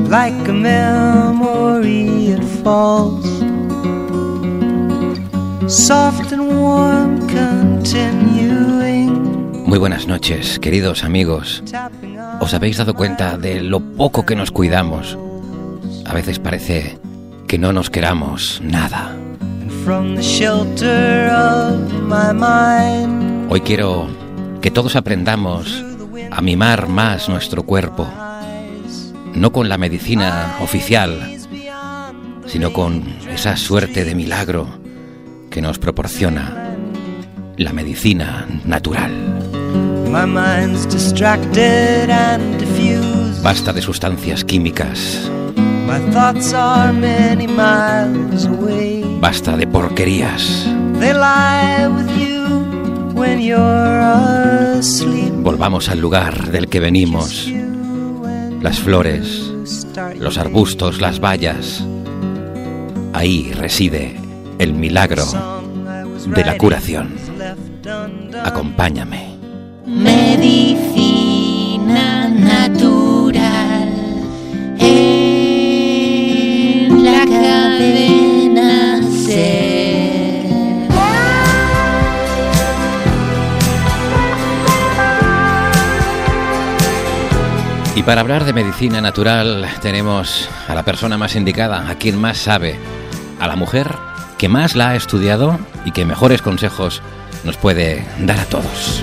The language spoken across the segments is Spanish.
Like a memory it falls, soft and warm, continuing. Muy buenas noches, queridos amigos. ¿Os habéis dado cuenta de lo poco que nos cuidamos? A veces parece que no nos queramos nada. Hoy quiero que todos aprendamos a mimar más nuestro cuerpo, no con la medicina oficial, sino con esa suerte de milagro que nos proporciona la medicina natural. Basta de sustancias químicas. Basta de porquerías. Volvamos al lugar del que venimos. Las flores, los arbustos, las bayas. Ahí reside el milagro de la curación. Acompáñame. Medicina natural en la cadena SER. Y para hablar de medicina natural tenemos a la persona más indicada, a quien más sabe, a la mujer que más la ha estudiado y que mejores consejos nos puede dar a todos.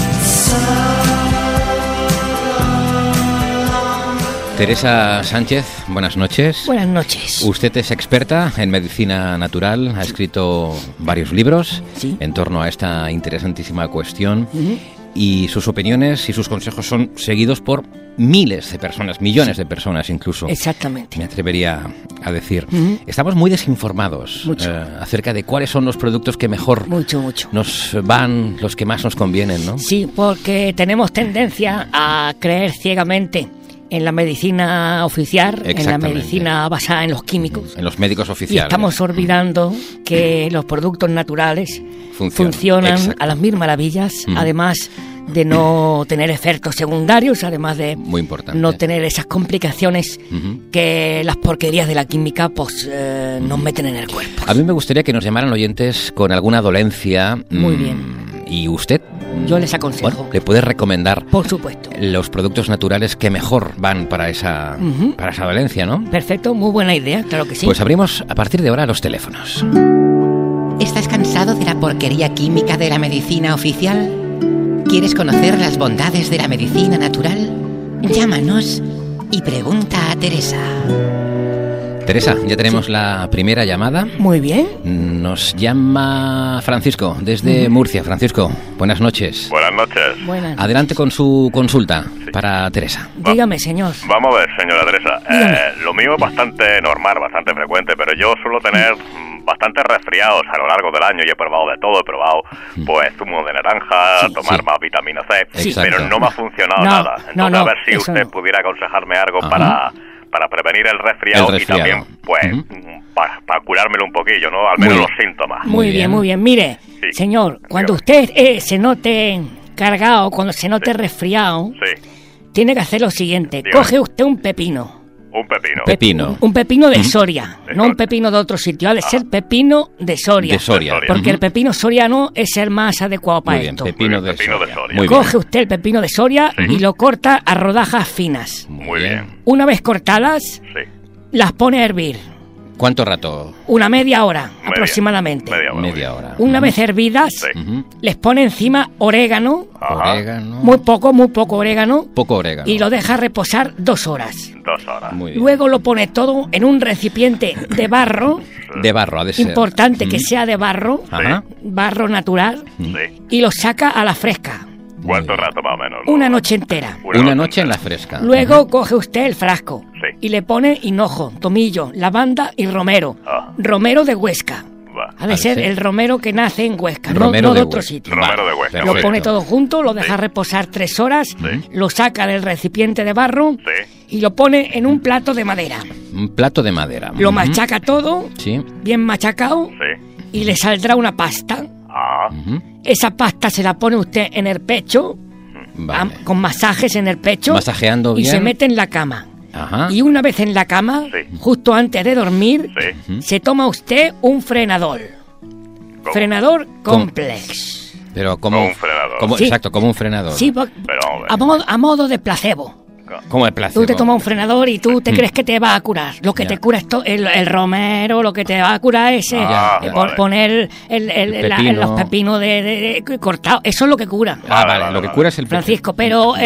Teresa Sánchez, buenas noches. Buenas noches. Usted es experta en medicina natural, ha escrito varios libros en torno a esta interesantísima cuestión. Y sus opiniones y sus consejos son seguidos por miles de personas, millones de personas incluso. Exactamente. Me atrevería a decir. Estamos muy desinformados acerca de cuáles son los productos que mejor nos van, los que más nos convienen, ¿no? Sí, porque tenemos tendencia a creer ciegamente en la medicina oficial, en la medicina basada en los químicos. En los médicos oficiales. Y estamos olvidando que los productos naturales funcionan a las mil maravillas, además de no tener efectos secundarios, además de no tener esas complicaciones que las porquerías de la química pues nos meten en el cuerpo. A mí me gustaría que nos llamaran oyentes con alguna dolencia. Muy bien. ¿Y usted? Yo les aconsejo. Bueno, ¿le puede recomendar? Por supuesto. Los productos naturales que mejor van para esa dolencia, ¿no? Perfecto, muy buena idea, claro que sí. Pues abrimos a partir de ahora los teléfonos. ¿Estás cansado de la porquería química de la medicina oficial? ¿Quieres conocer las bondades de la medicina natural? Llámanos y pregunta a Teresa. Teresa, ya tenemos la primera llamada. Muy bien. Nos llama Francisco, desde Murcia. Francisco, buenas noches. Buenas noches. Buenas. Adelante con su consulta para Teresa. Dígame, señor. Vamos a ver, señora Teresa. Lo mío es bastante normal, bastante frecuente, pero yo suelo tener bastantes resfriados a lo largo del año y he probado de todo. He probado pues zumo de naranja, tomar más vitamina C, pero no me ha funcionado nada. Entonces, a ver si usted pudiera aconsejarme algo para prevenir el resfriado y también, pues, para curármelo un poquillo, ¿no? Al menos los síntomas. Muy bien, muy bien. Mire, señor, cuando usted se note cargado, cuando se note resfriado, tiene que hacer lo siguiente. Coge usted un pepino. Un pepino. Un pepino de Soria, no un pepino de otro sitio. Ha de ser pepino de Soria. De Soria. Porque el pepino soriano es el más adecuado para esto. Pepino de Soria. Coge usted el pepino de Soria y lo corta a rodajas finas. Muy bien. Una vez cortadas, las pone a hervir. ¿Cuánto rato? Una media hora, aproximadamente. Media hora. Una vez hervidas, les pone encima orégano. Muy poco orégano. Poco orégano. Y lo deja reposar 2 horas. 2 horas. Muy bien. Luego lo pone todo en un recipiente de barro. De barro, ha de ser. Importante que sea de barro. Barro natural. Y lo saca a la fresca. ¿Cuánto rato más o menos? Una noche entera. Una noche en la fresca. Luego coge usted el frasco y le pone hinojo, tomillo, lavanda y romero. Romero de Huesca. Ha de ser el romero que nace en Huesca, no de otro sitio. Romero de Huesca. Lo pone todo junto, lo deja reposar 3 horas, lo saca del recipiente de barro y lo pone en un plato de madera. Un plato de madera. Lo machaca todo, bien machacado, y le saldrá una pasta. Esa pasta se la pone usted en el pecho, con masajes en el pecho, masajeando bien, y se mete en la cama. Ajá. Y una vez en la cama, justo antes de dormir, se toma usted un frenador. ¿Cómo? Frenador Complex. Pero como un frenador. Exacto, como un frenador. Sí, Pero, a modo de placebo. Como el placebo. Tú te tomas un frenador y tú te crees que te va a curar. Lo que te cura es el romero, lo que te va a curar es poner los pepinos de cortados. Eso es lo que cura. Vale, lo que cura es el Francisco, pero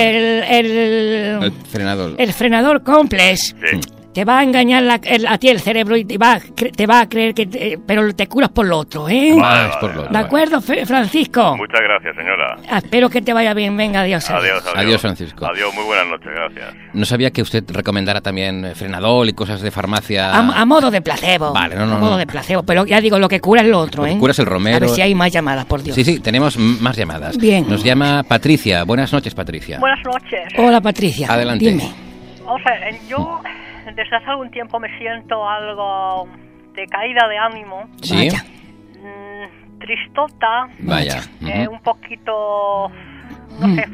el frenador. El frenador Complex te va a engañar a ti el cerebro y te va a creer que... pero te curas por lo otro, ¿eh? Vale, por lo otro. ¿De acuerdo, Francisco? Muchas gracias, señora. Espero que te vaya bien. Venga, adiós. Adiós, Francisco. Adiós, muy buenas noches, gracias. No sabía que usted recomendara también frenadol y cosas de farmacia. A modo de placebo. Vale, A modo de placebo, pero ya digo, lo que cura es lo otro, ¿eh? Lo que cura es el romero. A ver si hay más llamadas, por Dios. Sí, tenemos más llamadas. Bien. Nos llama Patricia. Buenas noches, Patricia. Buenas noches. Hola, Patricia. Adelante. Dime. O sea, yo desde hace algún tiempo me siento algo de caída de ánimo. Sí. Tristota. Vaya. Un poquito... No sé,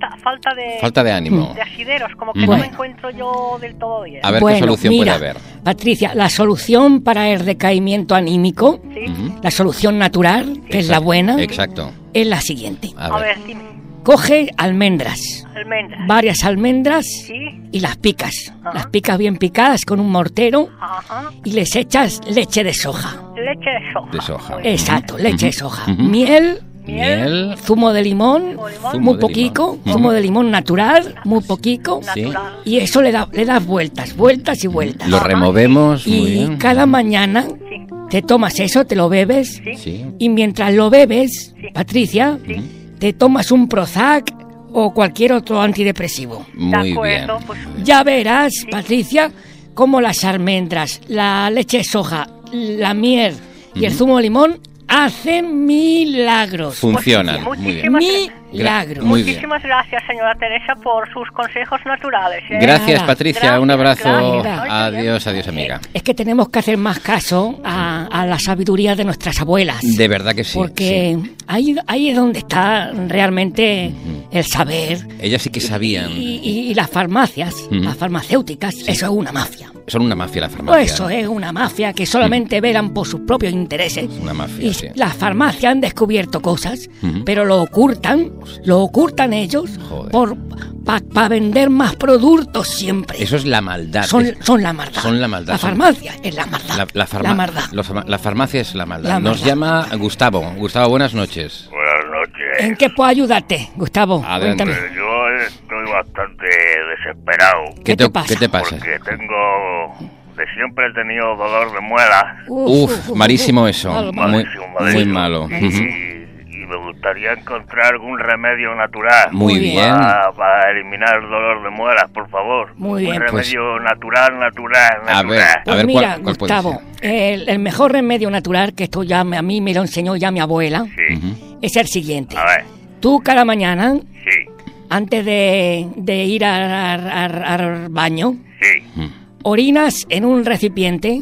falta de ánimo. De asideros, como que no me encuentro yo del todo bien. A ver qué solución puede haber. Patricia, la solución para el decaimiento anímico, la solución natural, que es la buena, es la siguiente. A ver, dime. Coge almendras. Varias almendras y las picas. Las picas bien picadas con un mortero y les echas leche de soja. Leche de soja. Exacto, leche de soja. Miel, zumo de limón, muy poquito, zumo de limón natural, muy poquito. Y eso le das vueltas y vueltas. Lo removemos muy bien. Y cada mañana te tomas eso, te lo bebes. Y mientras lo bebes, Patricia, te tomas un Prozac o cualquier otro antidepresivo. Muy bien. Pues, ya verás, Patricia, cómo las almendras, la leche de soja, la miel y el zumo de limón hacen milagros. Funcionan. Muy bien. Milagros. Muchísimas gracias, señora Teresa, por sus consejos naturales. Gracias, Patricia. Un abrazo. Gracias. Adiós, amiga. Es que tenemos que hacer más caso a la sabiduría de nuestras abuelas. De verdad que sí. Porque ahí es donde está realmente el saber. Ellas sí que sabían. Y las farmacias, las farmacéuticas, eso es una mafia. Son una mafia la farmacia. Eso es una mafia que solamente velan por sus propios intereses. Una mafia, y las farmacias han descubierto cosas, pero lo ocultan ellos para vender más productos siempre. Eso es la maldad. Son la maldad. Son la maldad. La farmacia es la maldad. La maldad. La farmacia es la maldad. Nos llama Gustavo. Gustavo, buenas noches. Buenas noches. ¿En qué puedo ayudarte, Gustavo? Adelante. Cuéntame. Yo estoy bastante desesperado. ¿Qué te pasa? Porque de siempre he tenido dolor de muelas. Uf, malísimo eso. Muy malo. Y me gustaría encontrar algún remedio natural. Muy bien. Para eliminar el dolor de muelas, por favor. Muy bien. Un remedio natural. A ver, mira, ¿cuál Gustavo, puede ser? el mejor remedio natural, que esto ya a mí me lo enseñó ya mi abuela, es el siguiente. A ver. Tú cada mañana, antes de ir al baño, orinas en un recipiente,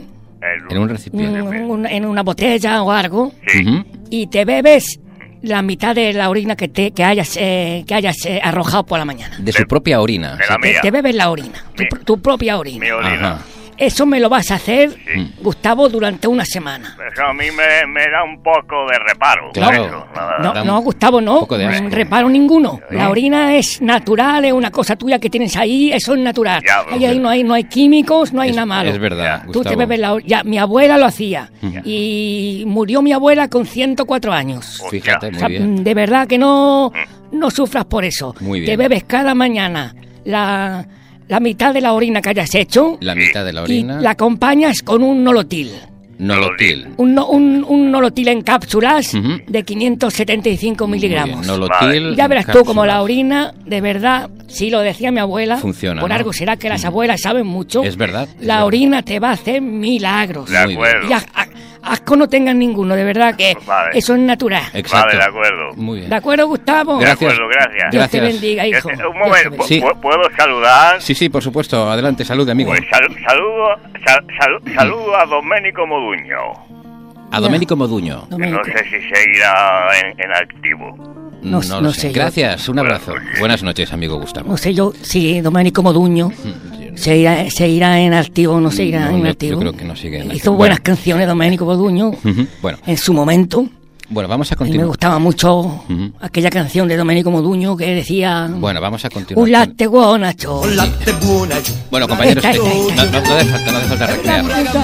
en una botella o algo, y te bebes la mitad de la orina que hayas arrojado por la mañana. De su propia orina. De la mía. Te bebes la orina, tu propia orina. Mi orina. Ajá. Eso me lo vas a hacer, Gustavo, durante una semana. Eso a mí me da un poco de reparo. Claro. Eso, nada. No, Gustavo, no. poco de asco. Reparo ninguno. La orina es natural, es una cosa tuya que tienes ahí, eso es natural. Ya, Ahí no hay químicos, no hay nada malo. Es verdad, Tú te Gustavo. bebes la orina. Ya, mi abuela lo hacía. Y murió mi abuela con 104 años. Fíjate, O muy sea, bien. de verdad que no sufras por eso. Muy bien. Te bebes cada mañana la mitad de la orina que hayas hecho. La mitad de la orina. Y la acompañas con un nolotil. Nolotil. Un nolotil en cápsulas de 575 miligramos. Nolotil. Ya verás tú como la orina, de verdad, si lo decía mi abuela, funciona, por ¿no? algo será que las abuelas saben mucho. Es verdad. La orina te va a hacer milagros. De acuerdo. Y asco no tengan ninguno, de verdad que eso es natural. Exacto. Vale, de acuerdo. Muy bien. ¿De acuerdo, Gustavo? Gracias. De acuerdo, gracias. Dios te Gracias. bendiga, hijo. Un momento, Sí. ¿puedo saludar? Sí, por supuesto. Adelante, salud, amigo. Pues saludo a Doménico Moduño. A Domenico Moduño. Domenico. No sé si seguirá en activo. No sé yo. Gracias, un abrazo. Buenas noches, amigo Gustavo. No sé yo, sí, Domenico Moduño. ¿Seguirá en activo o no seguirá en activo? Yo creo que no sigue en activo. Hizo buenas canciones Domenico Modugno, bueno, en su momento. Bueno, vamos a continuar. A mí me gustaba mucho aquella canción de Domenico Modugno que decía... Bueno, vamos a continuar. Un latte buonacho. Bueno, compañeros, no hace falta recrear.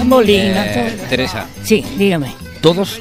Teresa. Sí, dígame. Todos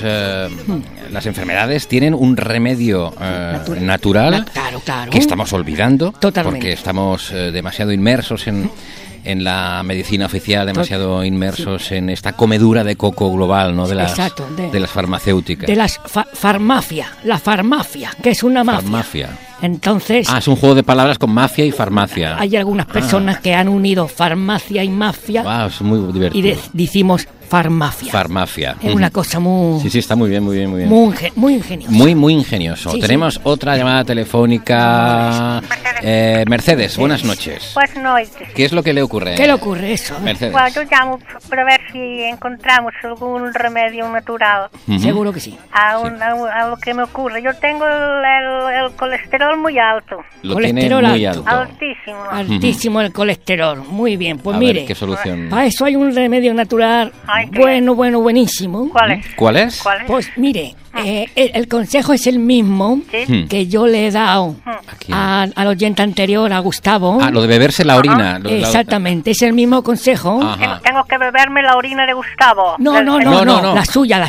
las enfermedades tienen un remedio natural claro. Que estamos olvidando. Totalmente. Porque estamos demasiado inmersos en la medicina oficial, demasiado inmersos en esta comedura de coco global, ¿no? De las farmacéuticas. De las la farmacia, que es una mafia. Farmacia. Entonces... es un juego de palabras con mafia y farmacia. Hay algunas personas que han unido farmacia y mafia. Es muy divertido. Y decimos farmacia. Farmacia. Es una cosa muy... Sí, está muy bien. Muy ingenioso. Muy ingenioso. Sí, Tenemos otra llamada telefónica. Mercedes, buenas noches. Buenas noches. ¿Qué es lo que le ocurre? ¿Qué le ocurre eso? Mercedes. Bueno, yo llamo para ver si encontramos algún remedio natural. Seguro que sí. A lo que me ocurre. Yo tengo el colesterol muy alto. Lo tiene muy alto. Altísimo. Altísimo el colesterol. Muy bien. Pues a mire. Ver, ¿qué solución? Para eso hay un remedio natural buenísimo. ¿Cuál es? Pues mire, el consejo es el mismo que yo le he dado al oyente anterior, a Gustavo. Lo de beberse la orina. Exactamente, es el mismo consejo. Tengo que beberme la orina de Gustavo. No. La suya.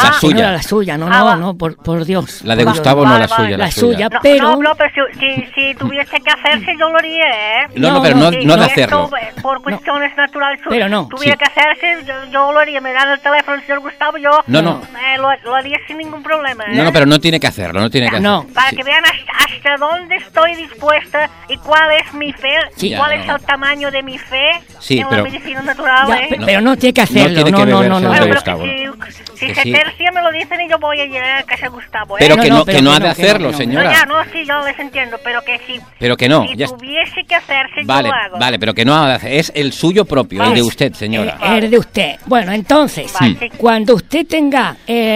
No, por Dios. La de Gustavo no, la suya. La suya, pero... No, pero si tuviese que hacerse, yo lo haría, ¿eh? No, pero no de hacerlo. Por cuestiones naturales. Pero no. Tuviera que hacerse, yo lo haría. Me dan el teléfono el señor Gustavo, yo lo haría sin ningún problema, ¿eh? No, pero no tiene que hacerlo, Para que vean hasta dónde estoy dispuesta y cuál es mi fe, cuál es el tamaño de mi fe en la medicina natural, Pero no tiene que hacerlo, no. Si se tercia me lo dicen y yo voy a llegar a casa de Gustavo, ¿eh? Pero que no ha de hacerlo, señora. Sí, yo les entiendo, pero que sí. Pero que no. Si tuviese que hacerse, yo lo hago. Vale, pero que no ha de hacer. Es el suyo propio, el de usted, señora. El de usted. Bueno, entonces, cuando usted tenga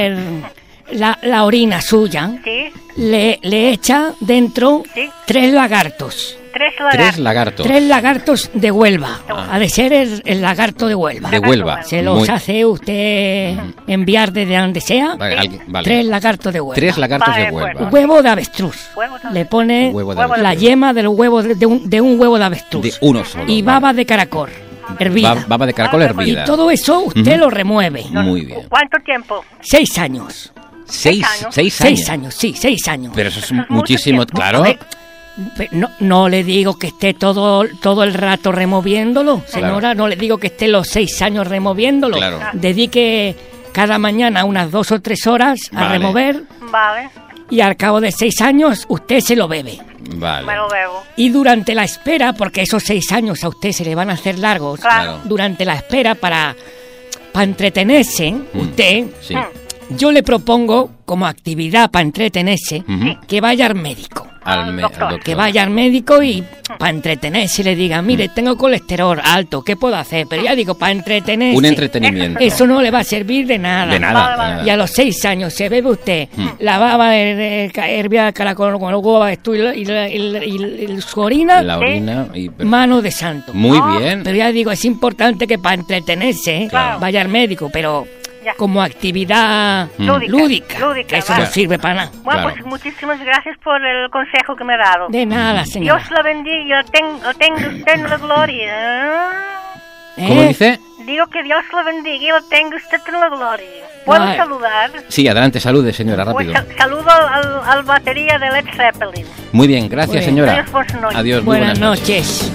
la orina suya, le echa dentro 3 lagartos. 3 lagartos. 3 lagartos de Huelva. Ha de ser el lagarto de Huelva. De Huelva. Se los hace usted enviar desde donde sea. Vale. 3 lagartos de Huelva. 3 lagartos de Huelva. Huevo de avestruz. Le pone la yema del huevo de un huevo de avestruz. De uno solo. Y baba de caracol. Hervida. Baba de caracol hervida. Y todo eso usted lo remueve. Muy bien. ¿Cuánto tiempo? 6 años. 6 años. 6 años, sí, 6 años. Pero eso es muchísimo, claro. No le digo que esté todo el rato removiéndolo, señora. Claro. No le digo que esté los 6 años removiéndolo. Claro. Dedique cada mañana unas 2 o 3 horas a remover. Vale. Y al cabo de 6 años usted se lo bebe. Vale. Me lo bebo. Y durante la espera, porque esos 6 años a usted se le van a hacer largos, claro. Durante la espera para entretenerse, usted, yo le propongo como actividad para entretenerse que vaya al médico. Al doctor. Que vaya al médico y para entretenerse le diga, mire, tengo colesterol alto, ¿qué puedo hacer? Pero ya digo, para entretenerse. Un entretenimiento. Eso no le va a servir de nada. De nada. Y a los 6 años se bebe usted la baba de hervida de caracol con el huevo y su orina. La orina. Mano de santo. Muy bien. Pero ya digo, es importante que para entretenerse vaya al médico, pero... como actividad lúdica. Eso no sirve para nada. Bueno, pues muchísimas gracias por el consejo que me ha dado. De nada, señora. Dios la bendiga, lo tenga usted en la gloria. ¿Cómo dice? Digo que Dios la bendiga y lo tenga usted en la gloria. ¿Puedo saludar? Sí, adelante, salude, señora, rápido. Pues saludo al batería de Led Zeppelin. Muy bien, gracias, señora. Adiós, muy buenas noches.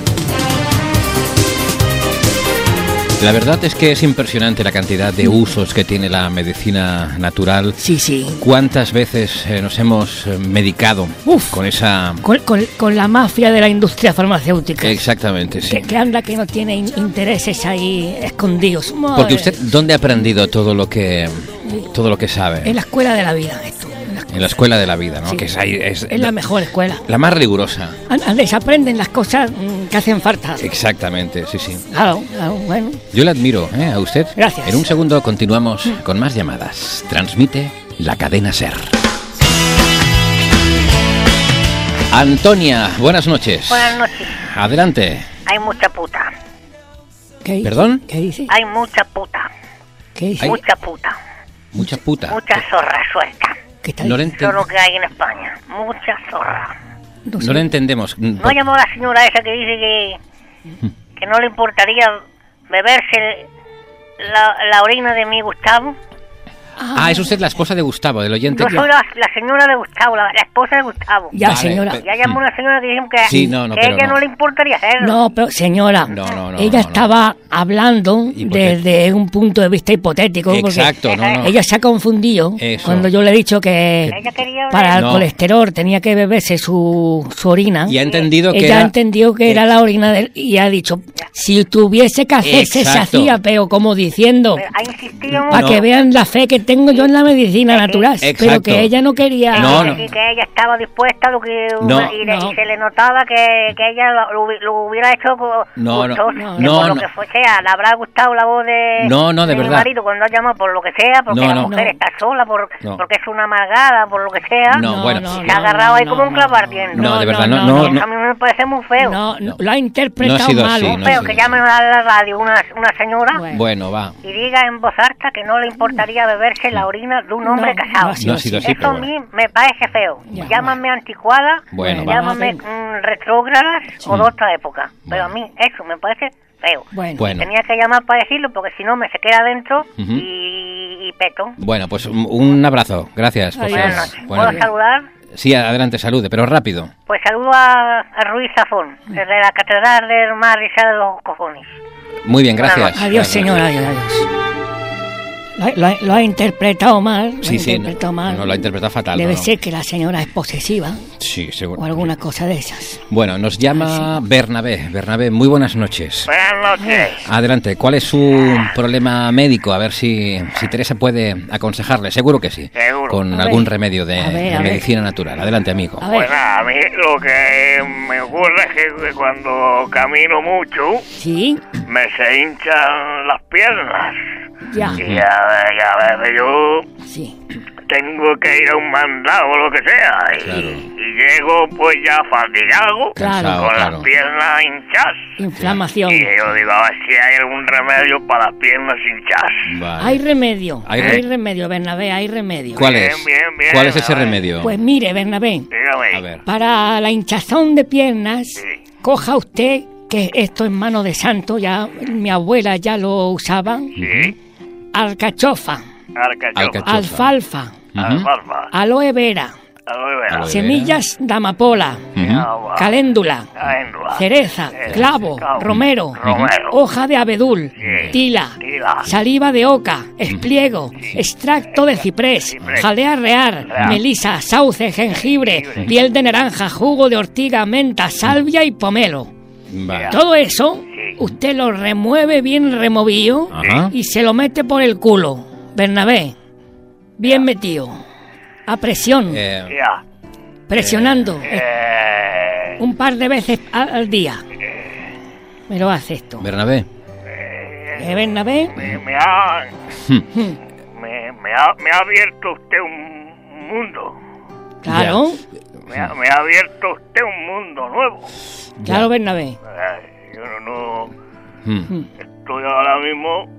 La verdad es que es impresionante la cantidad de usos que tiene la medicina natural. Sí. ¿Cuántas veces nos hemos medicado con esa... Con la mafia de la industria farmacéutica. Exactamente, sí. Que anda que no tiene intereses ahí escondidos. Madre. Porque usted, ¿dónde ha aprendido todo lo que sabe? En la escuela de la vida, esto. En la escuela de la vida, ¿no? Sí. Que es la mejor escuela. La más rigurosa. Se aprenden las cosas que hacen falta. Exactamente, sí. Claro, bueno. Yo le admiro, a usted. Gracias. En un segundo continuamos con más llamadas. Transmite la cadena SER. Antonia, buenas noches. Buenas noches. Adelante. Hay mucha puta. ¿Qué? ¿Perdón? ¿Qué dice? Hay mucha puta. ¿Qué dice? Mucha puta. Mucha puta. Mucha zorra suelta. ¿Qué está No le Eso es lo que hay en España. Mucha zorra. No le entendemos. ¿No llamó la señora esa que dice que no le importaría beberse la orina de mi Gustavo? Es usted la esposa de Gustavo, del oyente. Yo soy la señora de Gustavo, la esposa de Gustavo. Ya, Vale, señora. Ya llamó una señora que dijo que, Sí, que pero a ella no le importaría hacerlo. No, pero señora, No, ella estaba hablando desde un punto de vista hipotético. Exacto, porque ella se ha confundido cuando yo le he dicho que Ella quería para el colesterol tenía que beberse su orina. Y ha entendido que ella ha entendido que era la orina de él y ha dicho, si tuviese que hacerse, se hacía, pero como diciendo, ha insistido para que vean la fe que tengo yo en la medicina natural. Exacto. Pero que ella no quería... Y que ella estaba dispuesta a lo que y se le notaba que ella lo hubiera hecho gustoso, por lo que sea. Le habrá gustado la voz de de mi verdad. marido cuando ha llamado por lo que sea, porque la mujer está sola, porque es una amargada, por lo que sea. Se ha agarrado ahí como un clavo ardiendo. No, de verdad, A mí me parece muy feo. No, lo ha interpretado mal. Muy feo, que llame a la radio una señora Bueno, va. y diga en voz alta que no le importaría beberse la orina de un hombre casado. No ha sido así, Eso a mí me parece feo. Llámame anticuada, llámame retrógradas o de otra época. Pero a mí eso me parece feo. Tenía que llamar para decirlo porque si no me se queda adentro y peto. Bueno, pues un abrazo. Gracias. Buenas noches. ¿Puedo saludar? Sí, adelante, salude, pero rápido. Pues saludo a Ruiz Zafón, desde la Catedral del Mar Rizal de los Cojones. Muy bien, gracias. Adiós, señora, adiós. Lo ha interpretado mal. No, lo ha interpretado fatal. Debe ser que la señora es posesiva. Sí, seguro. O alguna cosa de esas. Bueno, nos llama Bernabé. Bernabé, muy buenas noches. Buenas noches. Adelante, ¿cuál es su problema médico? A ver si Teresa puede aconsejarle. Seguro que sí. Seguro. Con algún remedio de medicina natural. Adelante, amigo. Pues nada, a mí lo que me ocurre es que cuando camino mucho, me se hinchan las piernas. Y a veces yo tengo que ir a un mandado o lo que sea. Y llego pues ya fatigado, con las piernas hinchadas. Inflamación. Y yo digo, a ver si hay algún remedio para las piernas hinchadas. Vale. Hay remedio, Bernabé, hay remedio. ¿Cuál es? Bien, ¿Cuál es ese remedio? Pues mire, Bernabé, dígame. A ver. Para la hinchazón de piernas, coja usted, que esto es mano de santo, ya mi abuela ya lo usaba. Alcachofa. Alfalfa. Aloe vera. Semillas de amapola. Caléndula. Cereza. Clavo. Romero. Hoja de abedul. Tila. Saliva de oca. Espliego. Extracto de ciprés. Jalea real. Melisa. Sauce. Jengibre. Piel de naranja. Jugo de ortiga. Menta. Salvia y pomelo. Todo eso usted lo remueve bien removido y se lo mete por el culo. Bernabé, bien metido. A presión. Presionando. Un par de veces al día. Me lo hace esto. Bernabé. Bernabé. Me ha abierto usted un mundo. Claro. Me ha abierto usted un mundo nuevo. Claro, Bernabé. Yo no estoy ahora mismo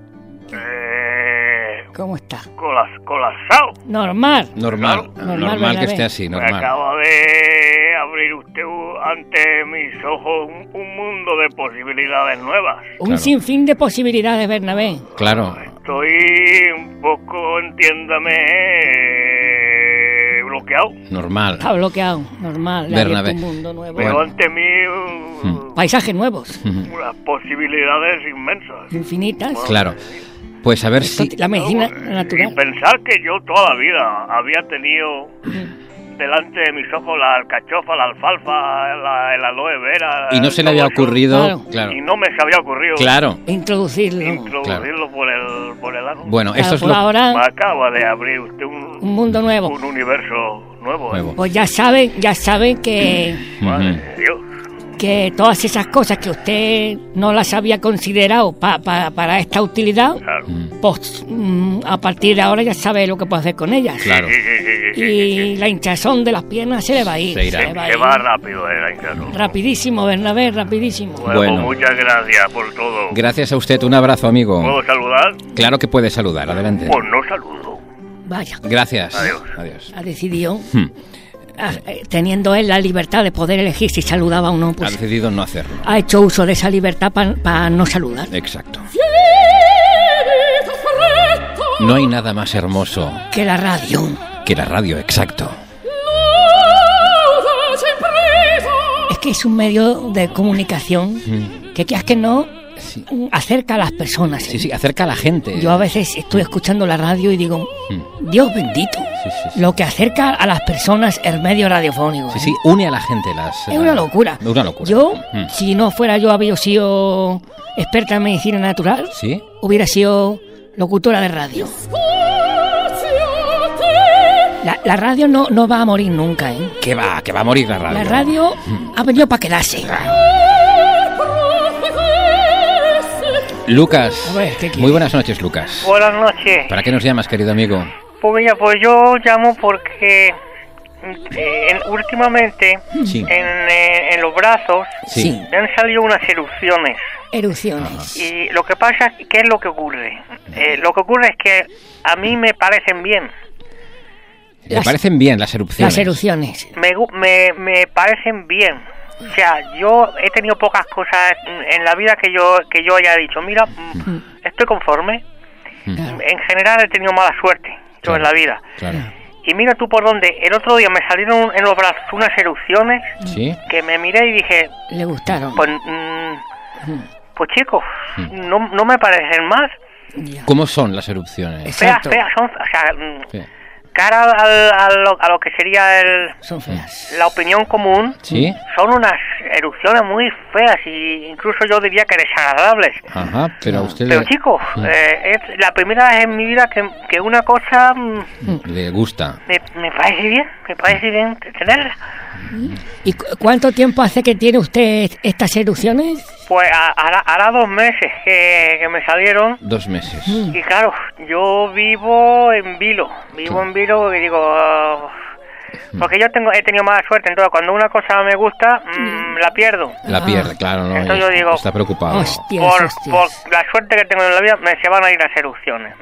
¿cómo está? Colapsado. Normal que esté así, normal. Me acaba de abrir usted ante mis ojos un mundo de posibilidades nuevas. Un sinfín de posibilidades, Bernabé. Claro. Estoy un poco, entiéndame, bloqueado. Normal. Está bloqueado, normal. Bernabé. Un mundo nuevo. Veo ante mí paisajes nuevos. Unas posibilidades inmensas. Infinitas. Claro. Pues a ver si... La medicina natural. Y pensar que yo toda la vida había tenido delante de mis ojos la alcachofa, la alfalfa, el aloe vera... Y no se le había ocurrido... Claro. Y no me se había ocurrido... Claro. Introducirlo por el ano. Bueno, eso es lo... ahora me acaba de abrir usted un mundo nuevo. Un universo nuevo. Pues ya sabe que... Madre de Dios. que todas esas cosas que usted no las había considerado para esta utilidad, pues a partir de ahora ya sabe lo que puede hacer con ellas. Claro. Y la hinchazón de las piernas se le va a ir. Se va rápido la hinchazón. Rapidísimo, Bernabé, rapidísimo. Bueno, pues muchas gracias por todo. Gracias a usted, un abrazo, amigo. ¿Puedo saludar? Claro que puede saludar, adelante. Pues no saludo. Vaya. Gracias. Adiós. Ha decidido... teniendo él la libertad de poder elegir si saludaba o no, pues ha decidido no hacerlo. Ha hecho uso de esa libertad para no saludar. Exacto. No hay nada más hermoso que la radio. Que la radio, exacto. Es que es un medio de comunicación que quieras que no, acerca a las personas. Sí, acerca a la gente. Yo a veces estoy escuchando la radio y digo, Dios bendito, lo que acerca a las personas el medio radiofónico. Sí, une a la gente. Es una locura. Yo, si no fuera yo había sido experta en medicina natural, hubiera sido locutora de radio. La radio no va a morir nunca, ¿eh? Que va a morir la radio. La radio ha venido para quedarse. Lucas, muy buenas noches, Lucas. Buenas noches. ¿Para qué nos llamas, querido amigo? Pues mira, yo llamo porque últimamente en los brazos me han salido unas erupciones. Y lo que pasa, ¿qué es lo que ocurre? Lo que ocurre es que a mí me parecen bien. ¿Le parecen bien las erupciones? Las erupciones. Me parecen bien. O sea, yo he tenido pocas cosas en la vida que yo haya dicho, mira, estoy conforme. En general he tenido mala suerte yo en la vida. Y mira tú por dónde. El otro día me salieron en los brazos unas erupciones que me miré y dije... ¿Le gustaron? Pues chicos, no me parecen más. ¿Cómo son las erupciones? Feas, son... O sea, cara a lo que sería la opinión común, son unas erupciones muy feas y incluso yo diría que desagradables. Ajá, pero chicos, es la primera vez en mi vida que una cosa le gusta. Me parece bien tenerla. ¿Y cuánto tiempo hace que tiene usted estas erupciones? Pues hará 2 meses que me salieron. 2 meses. Y claro, yo vivo en Vilo y digo... Porque yo he tenido mala suerte, entonces cuando una cosa me gusta, la pierdo. La pierde, claro, no. Entonces yo digo, está preocupado. Por la suerte que tengo en la vida, se van a ir las erupciones.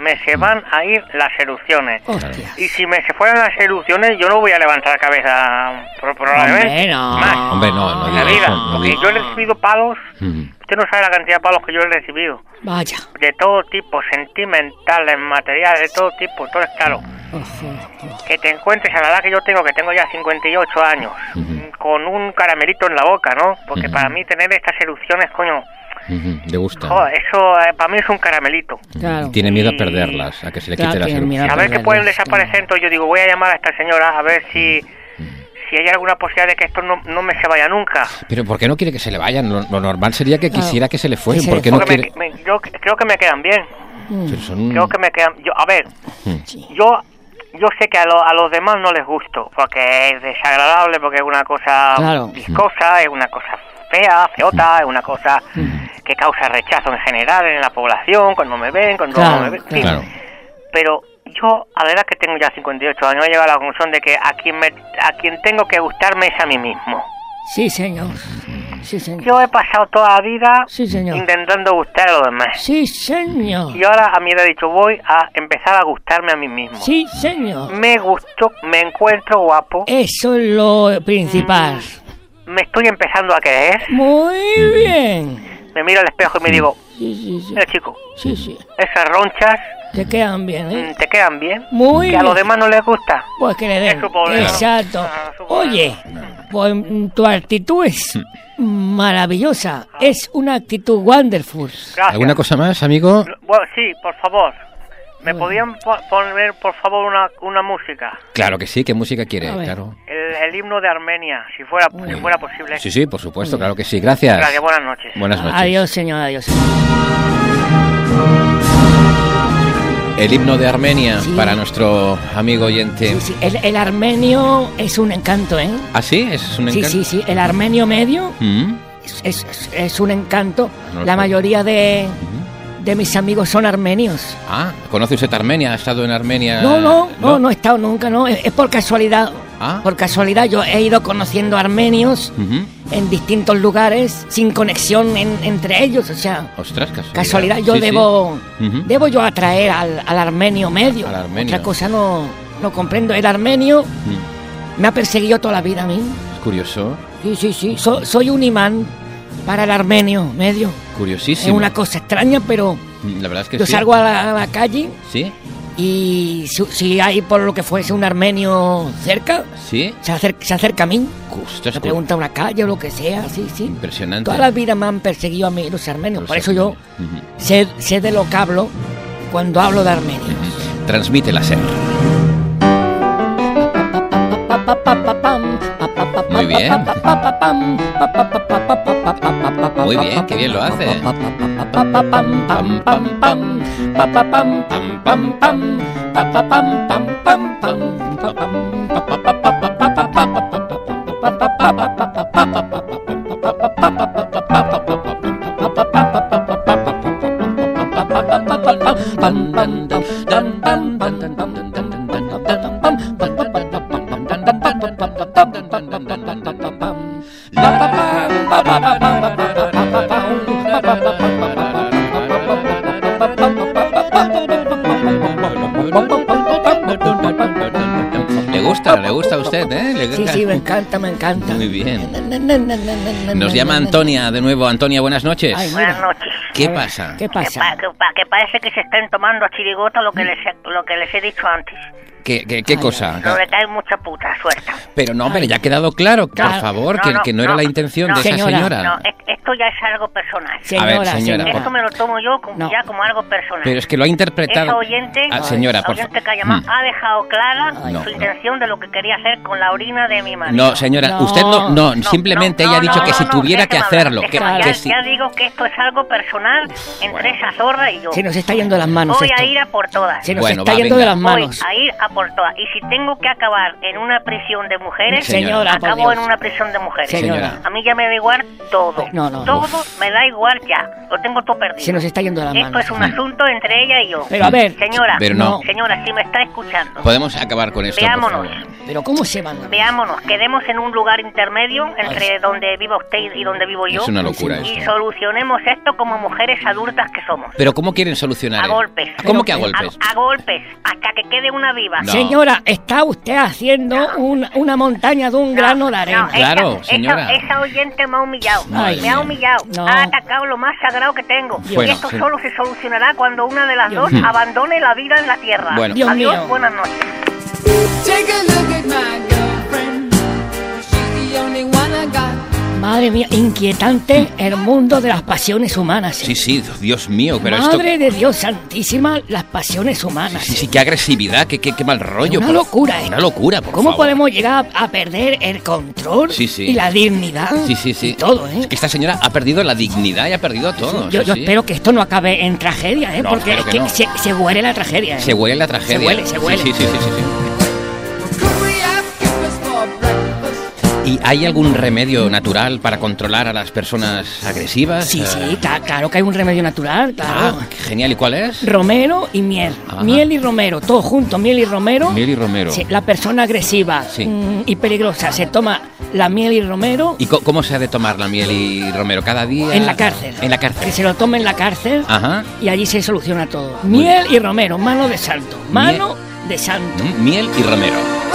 Y si se fueran las erupciones, yo no voy a levantar la cabeza probablemente. Hombre, no. En la vida, porque yo he recibido palos. Usted no sabe la cantidad de palos que yo he recibido. Vaya. De todo tipo, sentimentales, materiales, de todo tipo. Entonces, claro, que te encuentres a la edad que yo tengo ya 58 años, con un caramelito en la boca, ¿no? Porque para mí tener estas erupciones, coño... ¿Le gusta? Joder, eso para mí es un caramelito. Claro. Y tiene miedo a perderlas, a que se le quite las erupciones. A ver que pueden desaparecer, entonces yo digo, voy a llamar a esta señora a ver si hay alguna posibilidad de que esto no me se vaya nunca. Pero ¿por qué no quiere que se le vayan? Lo normal sería que quisiera que se le fueran. ¿Por qué no quiere? Yo creo que me quedan bien. Creo que me quedan... Yo sé que a los demás no les gusto, porque es desagradable, porque es una cosa viscosa, es una cosa feota, es una cosa que causa rechazo en general en la población, cuando me ven, no me ven. Pero yo, a la edad que tengo ya 58 años, he llegado a la conclusión de que a quien tengo que gustarme es a mí mismo. Sí, señor. Yo he pasado toda la vida intentando gustar a los demás. Sí, señor. Y ahora a mi edad he dicho, voy a empezar a gustarme a mí mismo. Sí, señor. Me gusto, me encuentro guapo. Eso es lo principal. Me estoy empezando a querer. Muy bien. Me miro al espejo y me digo, mira chico, esas ronchas... Te quedan bien, ¿eh? Te quedan bien. Muy bien. Que a los demás no les gusta. Pues que le den. Es su problema. Exacto. Oye, pues tu actitud es maravillosa. Es una actitud wonderful. Gracias. ¿Alguna cosa más, amigo? Bueno, sí, por favor. ¿Me podían poner, por favor, una música? Claro que sí. ¿Qué música quiere? Claro. El himno de Armenia, si fuera posible. Sí, por supuesto, claro que sí. Gracias. Gracias, buenas noches. Buenas noches. Adiós, señor, adiós. El himno de Armenia para nuestro amigo oyente. Sí. El armenio es un encanto, ¿eh? ¿Ah, sí? ¿Es un encanto? Sí. El armenio medio es un encanto. La mayoría de mis amigos son armenios. Ah, ¿conoce usted Armenia? ¿Ha estado en Armenia? No he estado nunca, no. Es por casualidad. Por casualidad yo he ido conociendo armenios en distintos lugares sin conexión entre ellos, o sea, casualidad. Yo debo yo atraer al armenio medio. Otra cosa no comprendo. El armenio me ha perseguido toda la vida a mí. Es curioso. Sí. Soy un imán para el armenio medio. Curiosísimo. Es una cosa extraña, pero la verdad es que yo salgo a la calle. Sí. Y si hay por lo que fuese un armenio cerca, ¿sí? se acerca a mí, me pregunta una calle o lo que sea, sí. Impresionante. Toda la vida me han perseguido a mí los armenios, por eso yo sé de lo que hablo cuando hablo de armenios. Transmite la SER. Muy bien. Muy bien, qué bien lo hace. ¿Le gusta a usted, eh? Sí, me encanta. Muy bien. Nos llama Antonia de nuevo. Antonia, buenas noches. Ay, buenas noches. ¿Qué pasa? Que parece que se estén tomando a chirigota lo que les he dicho antes. ¿Qué cosa? No le cae mucha puta suerte. Pero ya ha quedado claro, por favor, que no era la intención de esa señora. No, esto ya es algo personal. A ver, señora. Esto me lo tomo yo ya como algo personal. Pero es que lo ha interpretado. Esa oyente, señora, por oyente que ha llamado, ha dejado clara su intención de lo que quería hacer con la orina de mi marido. No, señora, usted simplemente ella ha dicho que si tuviera que hacerlo. Ya digo que esto es algo personal entre esa zorra y yo. Se nos está yendo de las manos. Voy a ir a por todas. Se nos está yendo de las manos. Voy a ir a por todas. Y si tengo que acabar en una prisión de mujeres, señora, acabo en una prisión de mujeres. Señora. A mí ya me da igual todo. Todo me da igual ya. Lo tengo todo perdido. Se nos está yendo de las manos. Esto es un asunto entre ella y yo. Pero a ver. Señora, pero no. Señora, si me está escuchando. Podemos acabar con esto. Veámonos. Pero ¿cómo se van? Veámonos. Quedemos en un lugar intermedio entre donde viva usted y donde vivo yo. Es una locura y esto. Solucionemos esto como mujeres adultas que somos. Pero ¿cómo quieren solucionar? A golpes. ¿Cómo que a golpes? A golpes. Hasta que quede una viva. No. Señora, está usted haciendo una montaña de un grano de arena. Claro, señora. Esa oyente me ha humillado. Me ha humillado. Ha atacado lo más sagrado que tengo. Bueno, y esto solo se solucionará cuando una de las dos abandone la vida en la tierra. Bueno. Dios Adiós, mío. buenas noches. Madre mía, inquietante el mundo de las pasiones humanas. Sí, Dios mío, pero Madre de Dios santísima, las pasiones humanas. Sí, qué agresividad, qué mal rollo. Una locura, Una locura, por ¿Cómo favor. podemos llegar a perder el control y la dignidad? Sí. Y todo, Es que esta señora ha perdido la dignidad y ha perdido todo. Yo espero que esto no acabe en tragedia, No, porque es que no. se huele la tragedia. Se huele la tragedia. Se huele. Sí. ¿Y hay algún remedio natural para controlar a las personas agresivas? Sí, claro que hay un remedio natural, claro. Qué genial. ¿Y cuál es? Romero y miel. Ajá. Miel y romero, todo junto, miel y romero. Miel y romero. Sí, la persona agresiva y peligrosa se toma la miel y romero. ¿Y cómo se ha de tomar la miel y romero? ¿Cada día? En la cárcel. En la cárcel. Que se lo tome en la cárcel. Ajá. Y allí se soluciona todo. Miel y romero, mano de santo. Mano de santo. Miel y romero.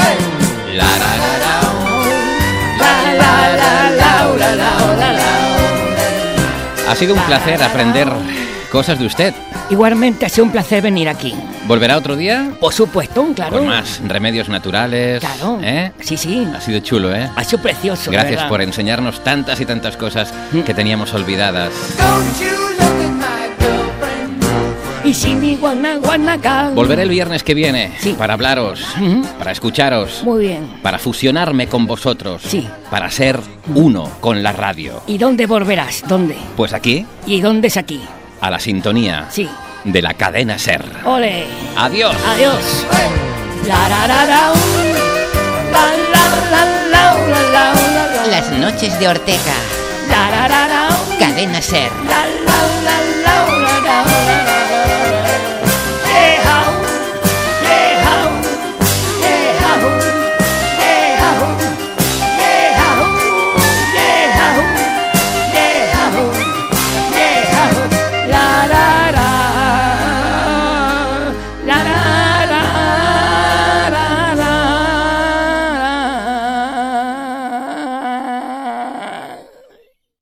Ha sido un placer aprender cosas de usted. Igualmente ha sido un placer venir aquí. ¿Volverá otro día? Por supuesto, claro. Con más remedios naturales. Claro. Sí. Ha sido chulo, ¿eh? Ha sido precioso. Gracias por enseñarnos tantas y tantas cosas que teníamos olvidadas. Y si mi guanaca. Volveré el viernes que viene para hablaros, para escucharos. Muy bien. Para fusionarme con vosotros. Sí. Para ser uno con la radio. ¿Y dónde volverás? ¿Dónde? Pues aquí. ¿Y dónde es aquí? A la sintonía de la cadena SER. ¡Ole! Adiós. Adiós. Las noches de Ortega. Cadena Ser.